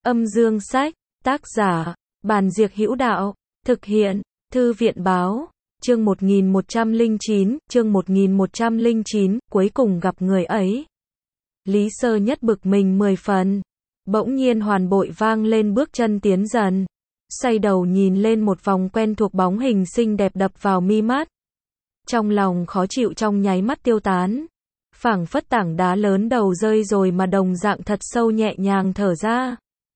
Âm dương sách, tác giả, Bàn Diệc Hữu Đạo, thực hiện, Thư viện báo, chương 1109, cuối cùng gặp người ấy. Lý Sơ Nhất bực mình 10 phần, bỗng nhiên hoàn bội vang lên bước chân tiến dần, xoay đầu nhìn lên một vòng quen thuộc bóng hình xinh đẹp đập vào mi mắt. Trong lòng khó chịu trong nháy mắt tiêu tán, phảng phất tảng đá lớn đầu rơi rồi mà đồng dạng thật sâu nhẹ nhàng thở ra.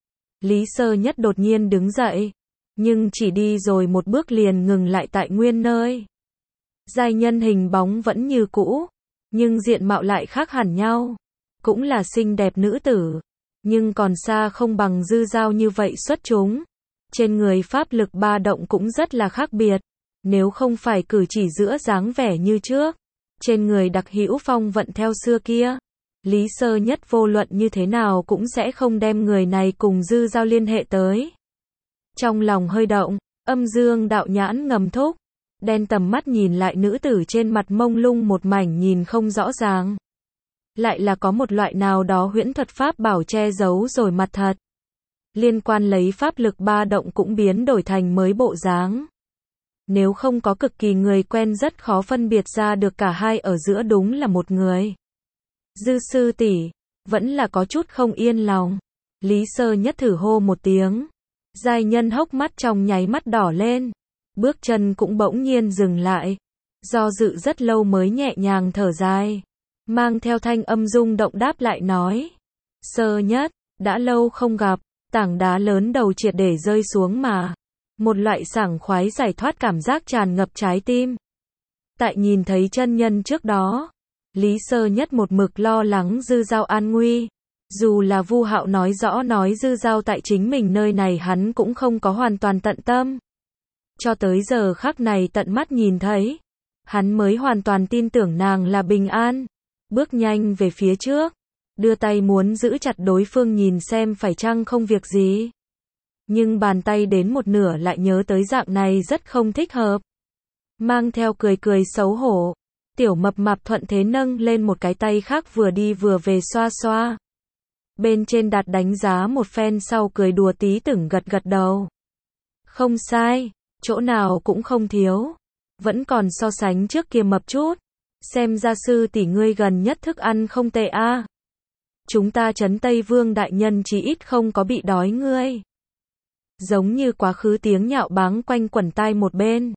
Lý Sơ Nhất đột nhiên đứng dậy, nhưng chỉ đi rồi một bước liền ngừng lại tại nguyên nơi. Giai nhân hình bóng vẫn như cũ, nhưng diện mạo lại khác hẳn nhau. Cũng là xinh đẹp nữ tử, nhưng còn xa không bằng Dư Dao như vậy xuất chúng. Trên người pháp lực ba động cũng rất là khác biệt. Nếu không phải cử chỉ giữa dáng vẻ như trước, trên người đặc hữu phong vận theo xưa kia, Lý Sơ Nhất vô luận như thế nào cũng sẽ không đem người này cùng Dư Dao liên hệ tới. Trong lòng hơi động, âm dương đạo nhãn ngầm thúc, đen tầm mắt nhìn lại nữ tử trên mặt mông lung một mảnh nhìn không rõ ràng. Lại là có một loại nào đó huyễn thuật pháp bảo che giấu rồi mặt thật. Liên quan lấy pháp lực ba động cũng biến đổi thành mới bộ dáng. Nếu không có cực kỳ người quen rất khó phân biệt ra được cả hai ở giữa đúng là một người. Dư sư tỷ, vẫn là có chút không yên lòng. Lý Sơ Nhất thử hô một tiếng. Giai nhân hốc mắt trong nháy mắt đỏ lên. Bước chân cũng bỗng nhiên dừng lại. Do dự rất lâu mới nhẹ nhàng thở dài. Mang theo thanh âm rung động đáp lại nói. Sơ Nhất, đã lâu không gặp, tảng đá lớn đầu triệt để rơi xuống mà. Một loại sảng khoái giải thoát cảm giác tràn ngập trái tim. Tại nhìn thấy chân nhân trước đó, Lý Sơ Nhất một mực lo lắng Dư Dao an nguy. Dù là Vu Hạo nói rõ nói Dư Dao tại chính mình nơi này hắn cũng không có hoàn toàn tận tâm. Cho tới giờ khắc này tận mắt nhìn thấy, hắn mới hoàn toàn tin tưởng nàng là bình an. Bước nhanh về phía trước, đưa tay muốn giữ chặt đối phương nhìn xem phải chăng không việc gì. Nhưng bàn tay đến một nửa lại nhớ tới dạng này rất không thích hợp. Mang theo cười cười xấu hổ, tiểu mập mạp thuận thế nâng lên một cái tay khác vừa đi vừa về xoa xoa. Bên trên đặt đánh giá một phen sau cười đùa tí tưởng gật gật đầu. Không sai, chỗ nào cũng không thiếu. Vẫn còn so sánh trước kia mập chút. Xem ra sư tỷ ngươi gần nhất thức ăn không tệ a. Chúng ta trấn Tây Vương đại nhân chí ít không có bị đói ngươi. Giống như quá khứ tiếng nhạo báng quanh quẩn tai một bên.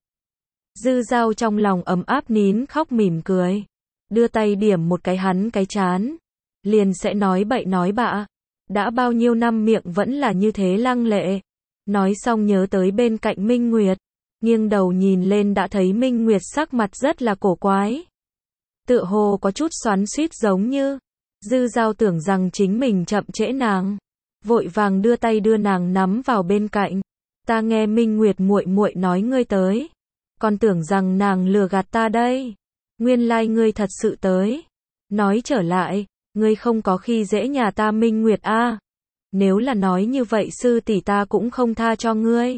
Dư Dao trong lòng ấm áp nín khóc mỉm cười. Đưa tay điểm một cái hắn cái chán. Liền sẽ nói bậy nói bạ. Đã bao nhiêu năm miệng vẫn là như thế lăng lệ. Nói xong nhớ tới bên cạnh Minh Nguyệt. Nghiêng đầu nhìn lên đã thấy Minh Nguyệt sắc mặt rất là cổ quái. Tựa hồ có chút xoắn xuýt giống như. Dư Dao tưởng rằng chính mình chậm trễ nàng. Vội vàng đưa tay đưa nàng nắm vào bên cạnh. Ta nghe Minh Nguyệt muội muội nói ngươi tới. Còn tưởng rằng nàng lừa gạt ta đây. Nguyên lai ngươi thật sự tới. Nói trở lại, ngươi không có khi dễ nhà ta Minh Nguyệt a. Nếu là nói như vậy sư tỷ ta cũng không tha cho ngươi.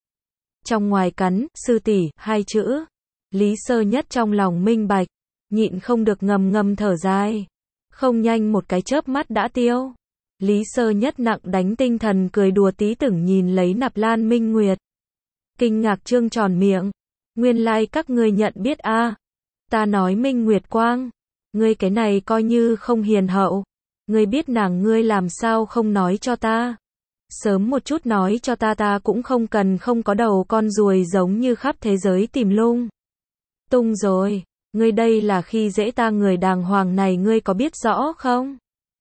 Trong ngoài cắn, sư tỷ, hai chữ. Lý Sơ Nhất trong lòng minh bạch. Nhịn không được ngầm ngầm thở dài. Không nhanh một cái chớp mắt đã tiêu. Lý Sơ Nhất nặng đánh tinh thần cười đùa tí tưởng nhìn lấy Nạp Lan Minh Nguyệt. Kinh ngạc trương tròn miệng. Nguyên lai các ngươi nhận biết a. Ta nói Minh Nguyệt Quang. Ngươi cái này coi như không hiền hậu. Ngươi biết nàng ngươi làm sao không nói cho ta. Sớm một chút nói cho ta cũng không cần không có đầu con ruồi giống như khắp thế giới tìm lung tung rồi. Ngươi đây là khi dễ ta người đàng hoàng này ngươi có biết rõ không?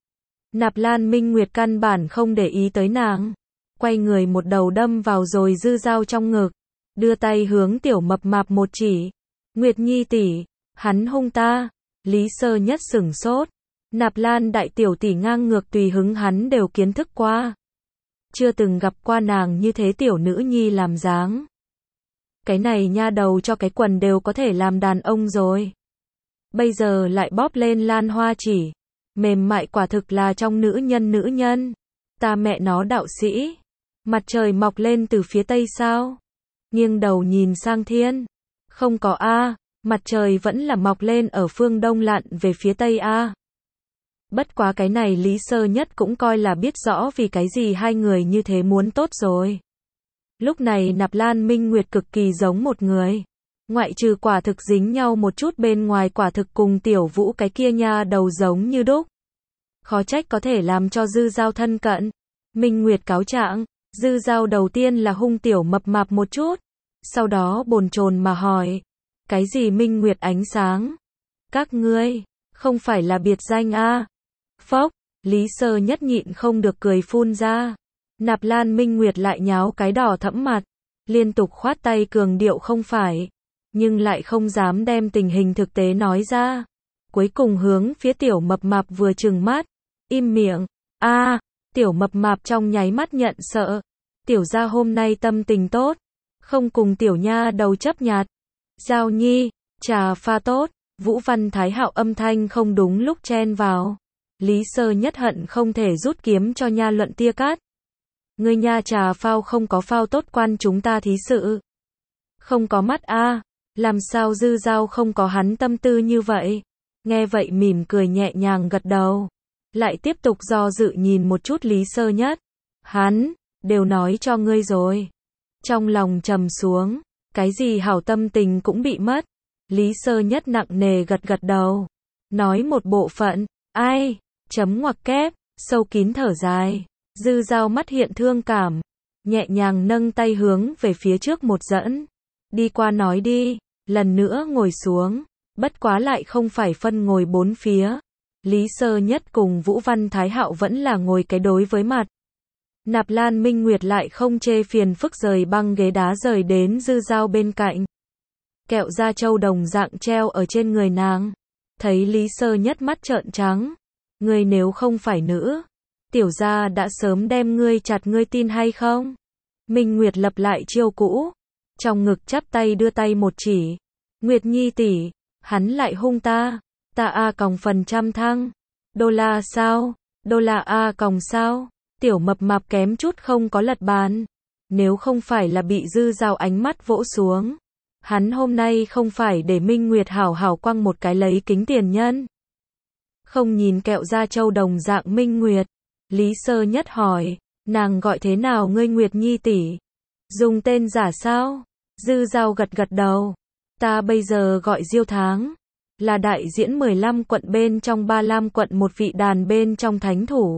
Nạp Lan Minh Nguyệt căn bản không để ý tới nàng. Quay người một đầu đâm vào rồi Dư Dao trong ngực. Đưa tay hướng tiểu mập mạp một chỉ. Nguyệt Nhi tỷ, hắn hung ta. Lý Sơ Nhất sửng sốt. Nạp Lan đại tiểu tỷ ngang ngược tùy hứng hắn đều kiến thức qua. Chưa từng gặp qua nàng như thế tiểu nữ nhi làm dáng. Cái này nha đầu cho cái quần đều có thể làm đàn ông rồi. Bây giờ lại bóp lên lan hoa chỉ. Mềm mại quả thực là trong nữ nhân. Ta mẹ nó đạo sĩ. Mặt trời mọc lên từ phía tây sao? Nghiêng đầu nhìn sang thiên. Không có a, mặt trời vẫn là mọc lên ở phương đông lặn về phía tây a. Bất quá cái này Lý Sơ Nhất cũng coi là biết rõ vì cái gì hai người như thế muốn tốt rồi. Lúc này Nạp Lan Minh Nguyệt cực kỳ giống một người. Ngoại trừ quả thực dính nhau một chút bên ngoài quả thực cùng Tiểu Vũ cái kia nha đầu giống như đúc. Khó trách có thể làm cho Dư Giao thân cận. Minh Nguyệt cáo trạng, Dư Giao đầu tiên là hung Tiểu Mập Mạp một chút. Sau đó bồn chồn mà hỏi. Cái gì Minh Nguyệt ánh sáng? Các ngươi, không phải là biệt danh a? Phốc, Lý Sơ Nhất nhịn không được cười phun ra. Nạp Lan Minh Nguyệt lại nháo cái đỏ thẫm mặt. Liên tục khoát tay cường điệu không phải. Nhưng lại không dám đem tình hình thực tế nói ra. Cuối cùng hướng phía Tiểu Mập Mạp vừa trừng mắt. Im miệng. Tiểu Mập Mạp trong nháy mắt nhận sợ. Tiểu gia hôm nay tâm tình tốt. Không cùng Tiểu nha đầu chấp nhặt. Giao Nhi, trà pha tốt. Vũ Văn Thái Hạo âm thanh không đúng lúc chen vào. Lý Sơ Nhất hận không thể rút kiếm cho nha luận tia cát. Ngươi nha trà phao không có phao tốt quan chúng ta thí sự. Không có mắt a, làm sao Dư Giao không có hắn tâm tư như vậy. Nghe vậy mỉm cười nhẹ nhàng gật đầu. Lại tiếp tục do dự nhìn một chút Lý Sơ Nhất. Hắn, đều nói cho ngươi rồi. Trong lòng trầm xuống, cái gì hảo tâm tình cũng bị mất. Lý Sơ Nhất nặng nề gật gật đầu. Nói một bộ phận, ai, chấm ngoặc kép, sâu kín thở dài. Dư Giao mắt hiện thương cảm. Nhẹ nhàng nâng tay hướng về phía trước một dẫn. Đi qua nói đi, lần nữa ngồi xuống. Bất quá lại không phải phân ngồi bốn phía. Lý Sơ Nhất cùng Vũ Văn Thái Hạo vẫn là ngồi cái đối với mặt. Nạp Lan Minh Nguyệt lại không chê phiền phức rời băng ghế đá rời đến Dư Giao bên cạnh. Kẹo da trâu đồng dạng treo ở trên người nàng. Thấy Lý Sơ Nhất mắt trợn trắng. Ngươi nếu không phải nữ, Tiểu gia đã sớm đem ngươi chặt, ngươi tin hay không? Minh Nguyệt lập lại chiêu cũ. Trong ngực chắp tay đưa tay một chỉ. Nguyệt Nhi tỷ, hắn lại hung ta. Ta a còng phần trăm thăng. Đô la sao? Đô la a còng sao? Tiểu Mập Mạp kém chút không có lật bàn. Nếu không phải là bị Dư Giao ánh mắt vỗ xuống. Hắn hôm nay không phải để Minh Nguyệt hảo hảo quăng một cái lấy kính tiền nhân. Không nhìn kẹo da trâu đồng dạng Minh Nguyệt. Lý Sơ Nhất hỏi. Nàng gọi thế nào ngươi Nguyệt Nhi tỷ? Dùng tên giả sao? Dư Giao gật gật đầu. Ta bây giờ gọi Diêu Tháng. Là đại diễn 15 quận bên trong 35 quận một vị đàn bên trong thánh thủ.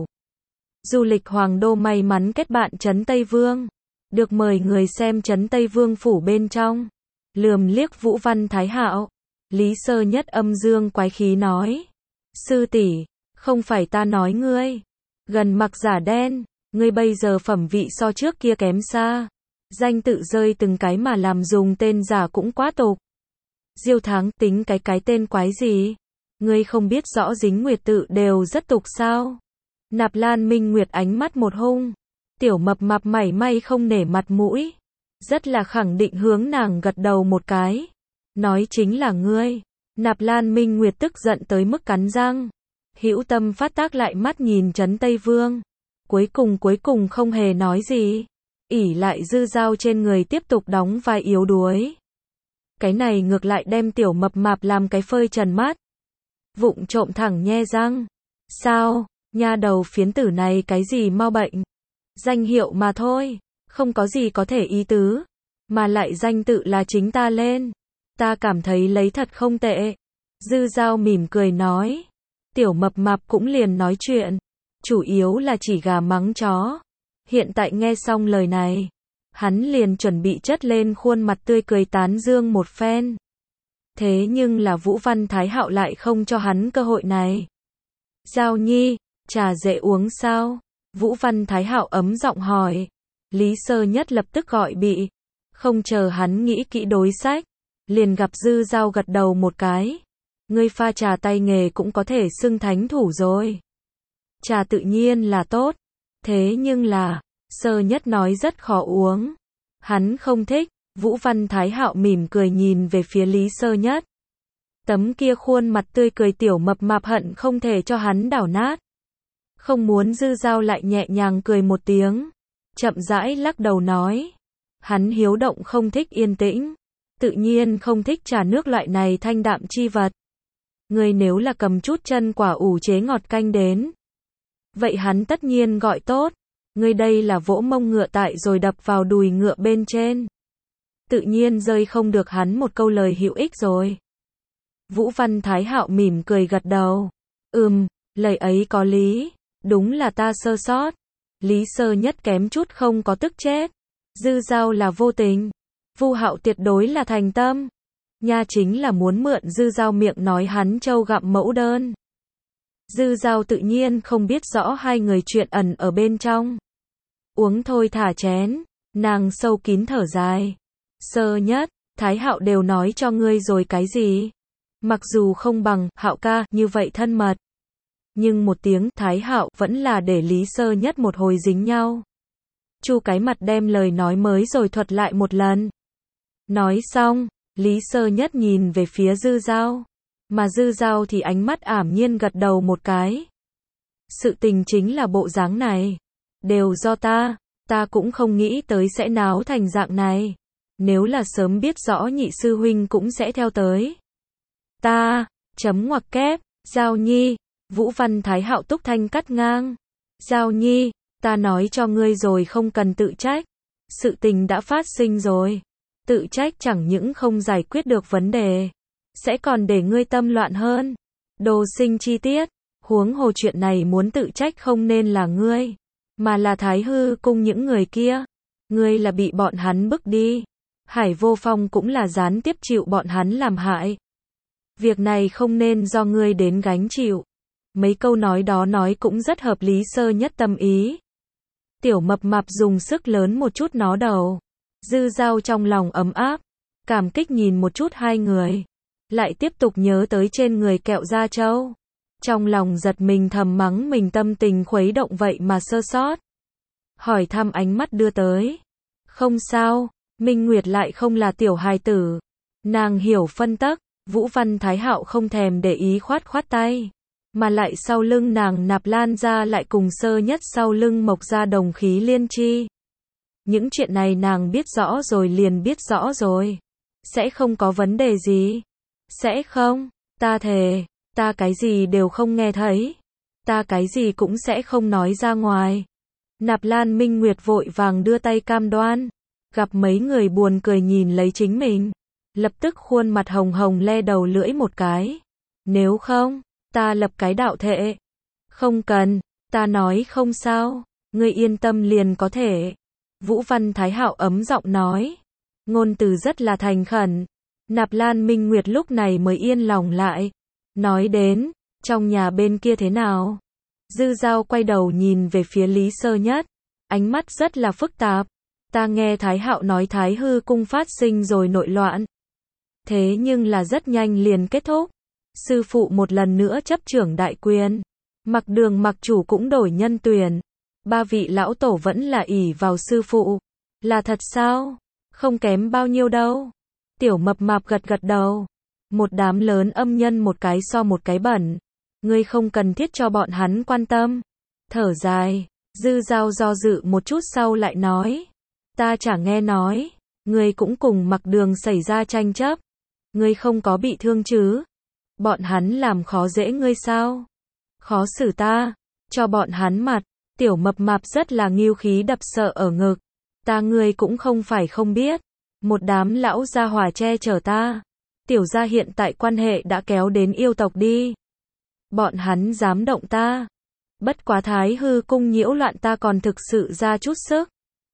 Du lịch Hoàng Đô may mắn kết bạn Trấn Tây Vương. Được mời người xem Trấn Tây Vương phủ bên trong. Lườm liếc Vũ Văn Thái Hạo. Lý Sơ Nhất âm dương quái khí nói. Sư tỷ, không phải ta nói ngươi. Gần mặc giả đen, ngươi bây giờ phẩm vị so trước kia kém xa. Danh tự rơi từng cái mà làm dùng tên giả cũng quá tục. Diêu Tháng tính cái tên quái gì? Ngươi không biết rõ dính nguyệt tự đều rất tục sao? Nạp Lan Minh Nguyệt ánh mắt một hung. Tiểu Mập Mạp mảy may không nể mặt mũi. Rất là khẳng định hướng nàng gật đầu một cái. Nói chính là ngươi. Nạp Lan Minh Nguyệt tức giận tới mức cắn răng. Hữu tâm phát tác lại mắt nhìn Trấn Tây Vương. Cuối cùng không hề nói gì. Ỷ lại Dư Giao trên người tiếp tục đóng vai yếu đuối. Cái này ngược lại đem Tiểu Mập Mạp làm cái phơi trần mắt. Vụng trộm thẳng nhe răng. Sao, nha đầu phiến tử này cái gì mau bệnh? Danh hiệu mà thôi, không có gì có thể ý tứ. Mà lại danh tự là chính ta lên. Ta cảm thấy lấy thật không tệ. Dư Giao mỉm cười nói. Tiểu Mập Mạp cũng liền nói chuyện. Chủ yếu là chỉ gà mắng chó. Hiện tại nghe xong lời này. Hắn liền chuẩn bị chất lên khuôn mặt tươi cười tán dương một phen. Thế nhưng là Vũ Văn Thái Hạo lại không cho hắn cơ hội này. Giao Nhi, trà dễ uống sao? Vũ Văn Thái Hạo ấm giọng hỏi. Lý Sơ Nhất lập tức gọi bị. Không chờ hắn nghĩ kỹ đối sách. Liền gặp Dư Giao gật đầu một cái. Ngươi pha trà tay nghề cũng có thể xưng thánh thủ rồi. Trà tự nhiên là tốt. Thế nhưng là, Sơ Nhất nói rất khó uống. Hắn không thích. Vũ Văn Thái Hạo mỉm cười nhìn về phía Lý Sơ Nhất. Tấm kia khuôn mặt tươi cười Tiểu Mập Mạp hận không thể cho hắn đảo nát. Không muốn Dư Giao lại nhẹ nhàng cười một tiếng. Chậm rãi lắc đầu nói. Hắn hiếu động không thích yên tĩnh. Tự nhiên không thích trà nước loại này thanh đạm chi vật. Ngươi nếu là cầm chút chân quả ủ chế ngọt canh đến. Vậy hắn tất nhiên gọi tốt. Ngươi đây là vỗ mông ngựa tại rồi đập vào đùi ngựa bên trên. Tự nhiên rơi không được hắn một câu lời hữu ích rồi. Vũ Văn Thái Hạo mỉm cười gật đầu. Lời ấy có lý. Đúng là ta sơ sót. Lý Sơ Nhất kém chút không có tức chết. Dư Dao là vô tình. Vu Hạo tuyệt đối là thành tâm. Nha chính là muốn mượn Dư Dao miệng nói hắn trâu gặm mẫu đơn. Dư Dao tự nhiên không biết rõ hai người chuyện ẩn ở bên trong. Uống thôi thả chén. Nàng sâu kín thở dài. Sơ Nhất, Thái Hạo đều nói cho ngươi rồi cái gì? Mặc dù không bằng Hạo ca như vậy thân mật. Nhưng một tiếng Thái Hạo vẫn là để Lý Sơ Nhất một hồi dính nhau. Chu cái mặt đem lời nói mới rồi thuật lại một lần. Nói xong, Lý Sơ Nhất nhìn về phía Dư Dao. Mà Dư Dao thì ánh mắt ảm nhiên gật đầu một cái. Sự tình chính là bộ dáng này. Đều do ta cũng không nghĩ tới sẽ náo thành dạng này. Nếu là sớm biết rõ nhị sư huynh cũng sẽ theo tới. Chấm ngoặc kép, Giao Nhi, Vũ Văn Thái Hạo túc thanh cắt ngang. Giao Nhi, ta nói cho ngươi rồi không cần tự trách. Sự tình đã phát sinh rồi. Tự trách chẳng những không giải quyết được vấn đề. Sẽ còn để ngươi tâm loạn hơn. Đồ sinh chi tiết. Huống hồ chuyện này muốn tự trách không nên là ngươi. Mà là Thái Hư cung những người kia. Ngươi là bị bọn hắn bức đi. Hải Vô Phong cũng là gián tiếp chịu bọn hắn làm hại. Việc này không nên do ngươi đến gánh chịu. Mấy câu nói đó nói cũng rất hợp Lý Sơ Nhất tâm ý. Tiểu Mập Mạp dùng sức lớn một chút nó đầu. Dư Dao trong lòng ấm áp. Cảm kích nhìn một chút hai người. Lại tiếp tục nhớ tới trên người Kẹo Gia Châu. Trong lòng giật mình thầm mắng mình tâm tình khuấy động vậy mà sơ sót. Hỏi thăm ánh mắt đưa tới. Không sao, Minh Nguyệt lại không là tiểu hài tử. Nàng hiểu phân tắc. Vũ Văn Thái Hạo không thèm để ý khoát khoát tay. Mà lại sau lưng nàng Nạp Lan gia lại cùng Sơ Nhất sau lưng Mộc gia đồng khí liên chi. Những chuyện này nàng biết rõ rồi liền biết rõ rồi. Sẽ không có vấn đề gì. Sẽ không, ta thề, ta cái gì đều không nghe thấy. Ta cái gì cũng sẽ không nói ra ngoài. Nạp Lan Minh Nguyệt vội vàng đưa tay cam đoan. Gặp mấy người buồn cười nhìn lấy chính mình. Lập tức khuôn mặt hồng hồng le đầu lưỡi một cái. Nếu không, ta lập cái đạo thệ. Không cần, ta nói không sao. Ngươi yên tâm liền có thể. Vũ Văn Thái Hạo ấm giọng nói. Ngôn từ rất là thành khẩn. Nạp Lan Minh Nguyệt lúc này mới yên lòng lại. Nói đến, trong nhà bên kia thế nào? Dư Dao quay đầu nhìn về phía Lý Sơ Nhất. Ánh mắt rất là phức tạp. Ta nghe Thái Hạo nói Thái Hư cung phát sinh rồi nội loạn. Thế nhưng là rất nhanh liền kết thúc. Sư phụ một lần nữa chấp trưởng đại quyền. Mặc Đường mặc chủ cũng đổi nhân tuyển. Ba vị lão tổ vẫn là ỷ vào sư phụ. Là thật sao? Không kém bao nhiêu đâu. Tiểu Mập Mạp gật gật đầu. Một đám lớn âm nhân một cái so một cái bẩn. Ngươi không cần thiết cho bọn hắn quan tâm. Thở dài. Dư Dao do dự một chút sau lại nói. Ta chả nghe nói. Ngươi cũng cùng Mặc Đường xảy ra tranh chấp. Ngươi không có bị thương chứ? Bọn hắn làm khó dễ ngươi sao? Khó xử ta. Cho bọn hắn mặt. Tiểu Mập Mạp rất là ngưu khí đập sợ ở ngực. Ta ngươi cũng không phải không biết. Một đám lão gia hỏa che chở ta. Tiểu gia hiện tại quan hệ đã kéo đến yêu tộc đi. Bọn hắn dám động ta. Bất quá Thái Hư cung nhiễu loạn ta còn thực sự ra chút sức.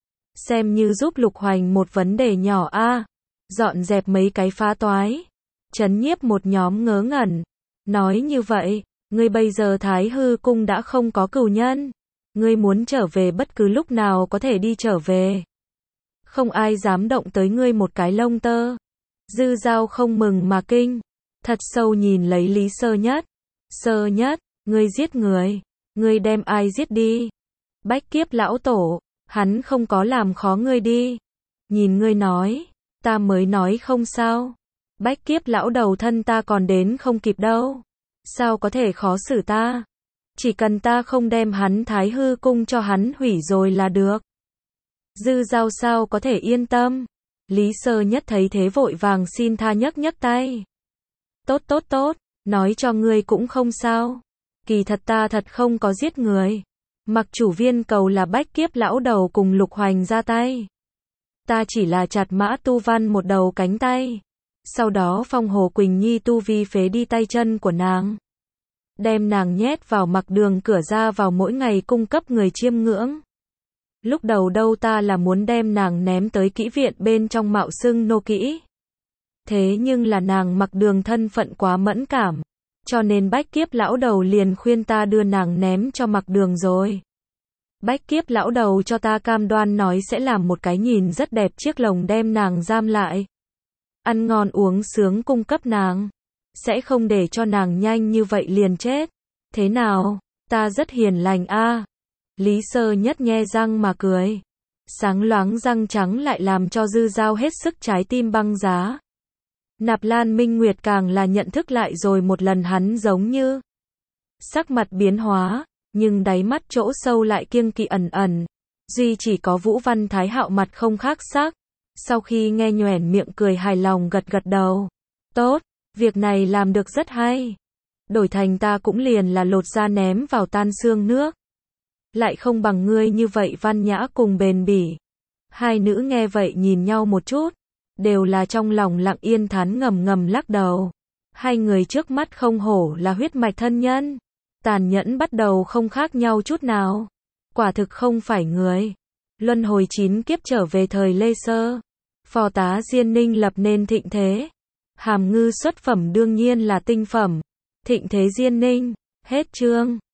Xem như giúp Lục Hoành một vấn đề nhỏ a. Dọn dẹp mấy cái phá toái. Trấn nhiếp một nhóm ngớ ngẩn. Nói như vậy, ngươi bây giờ Thái Hư cung đã không có cừu nhân. Ngươi muốn trở về bất cứ lúc nào có thể đi trở về. Không ai dám động tới ngươi một cái lông tơ. Dư Dao không mừng mà kinh. Thật sâu nhìn lấy Lý Sơ Nhất. Sơ Nhất, ngươi giết người. Ngươi đem ai giết đi? Bách Kiếp lão tổ. Hắn không có làm khó ngươi đi. Nhìn ngươi nói. Ta mới nói không sao. Bách Kiếp lão đầu thân ta còn đến không kịp đâu. Sao có thể khó xử ta? Chỉ cần ta không đem hắn Thái Hư cung cho hắn hủy rồi là được. Dư Dao sao có thể yên tâm. Lý Sơ Nhất thấy thế vội vàng xin tha nhấc nhấc tay. Tốt tốt tốt, Nói cho ngươi cũng không sao. Kỳ thật ta thật không có giết người. Mặc chủ viên cầu là Bách Kiếp lão đầu cùng Lục Hoành ra tay. Ta chỉ là chặt Mã Tu Văn một đầu cánh tay. Sau đó Phong Hồ Quỳnh Nhi tu vi phế đi tay chân của nàng. Đem nàng nhét vào mặc đường cửa ra vào mỗi ngày cung cấp người chiêm ngưỡng. Lúc đầu đâu ta là muốn đem nàng ném tới kỹ viện bên trong mạo xưng nô kỹ. Thế nhưng là nàng mặc đường thân phận quá mẫn cảm. Cho nên Bách Kiếp lão đầu liền khuyên ta đưa nàng ném cho mặc đường rồi. Bách Kiếp lão đầu cho ta cam đoan nói sẽ làm một cái nhìn rất đẹp chiếc lồng đem nàng giam lại. Ăn ngon uống sướng cung cấp nàng. Sẽ không để cho nàng nhanh như vậy liền chết. Thế nào? Ta rất hiền lành a. Lý Sơ Nhất nhe răng mà cười. Sáng loáng răng trắng lại làm cho Dư Dao hết sức trái tim băng giá. Nạp Lan Minh Nguyệt càng là nhận thức lại rồi một lần hắn giống như sắc mặt biến hóa, nhưng đáy mắt chỗ sâu lại kiêng kỵ ẩn ẩn. Duy chỉ có Vũ Văn Thái Hạo mặt không khác sắc. Sau khi nghe nhoẻn miệng cười hài lòng gật gật đầu. Tốt, việc này làm được rất hay. Đổi thành ta cũng liền là lột da ném vào tan xương nước. Lại không bằng ngươi như vậy văn nhã cùng bền bỉ. Hai nữ nghe vậy nhìn nhau một chút. Đều là trong lòng lặng yên thán ngầm ngầm lắc đầu. Hai người trước mắt không hổ là huyết mạch thân nhân. Tàn nhẫn bắt đầu không khác nhau chút nào. Quả thực không phải người. Luân hồi 9 kiếp trở về thời Lê Sơ. Phò tá Diên Ninh lập nên thịnh thế. Hàm Ngư xuất phẩm đương nhiên là tinh phẩm. Thịnh thế Diên Ninh. Hết chương.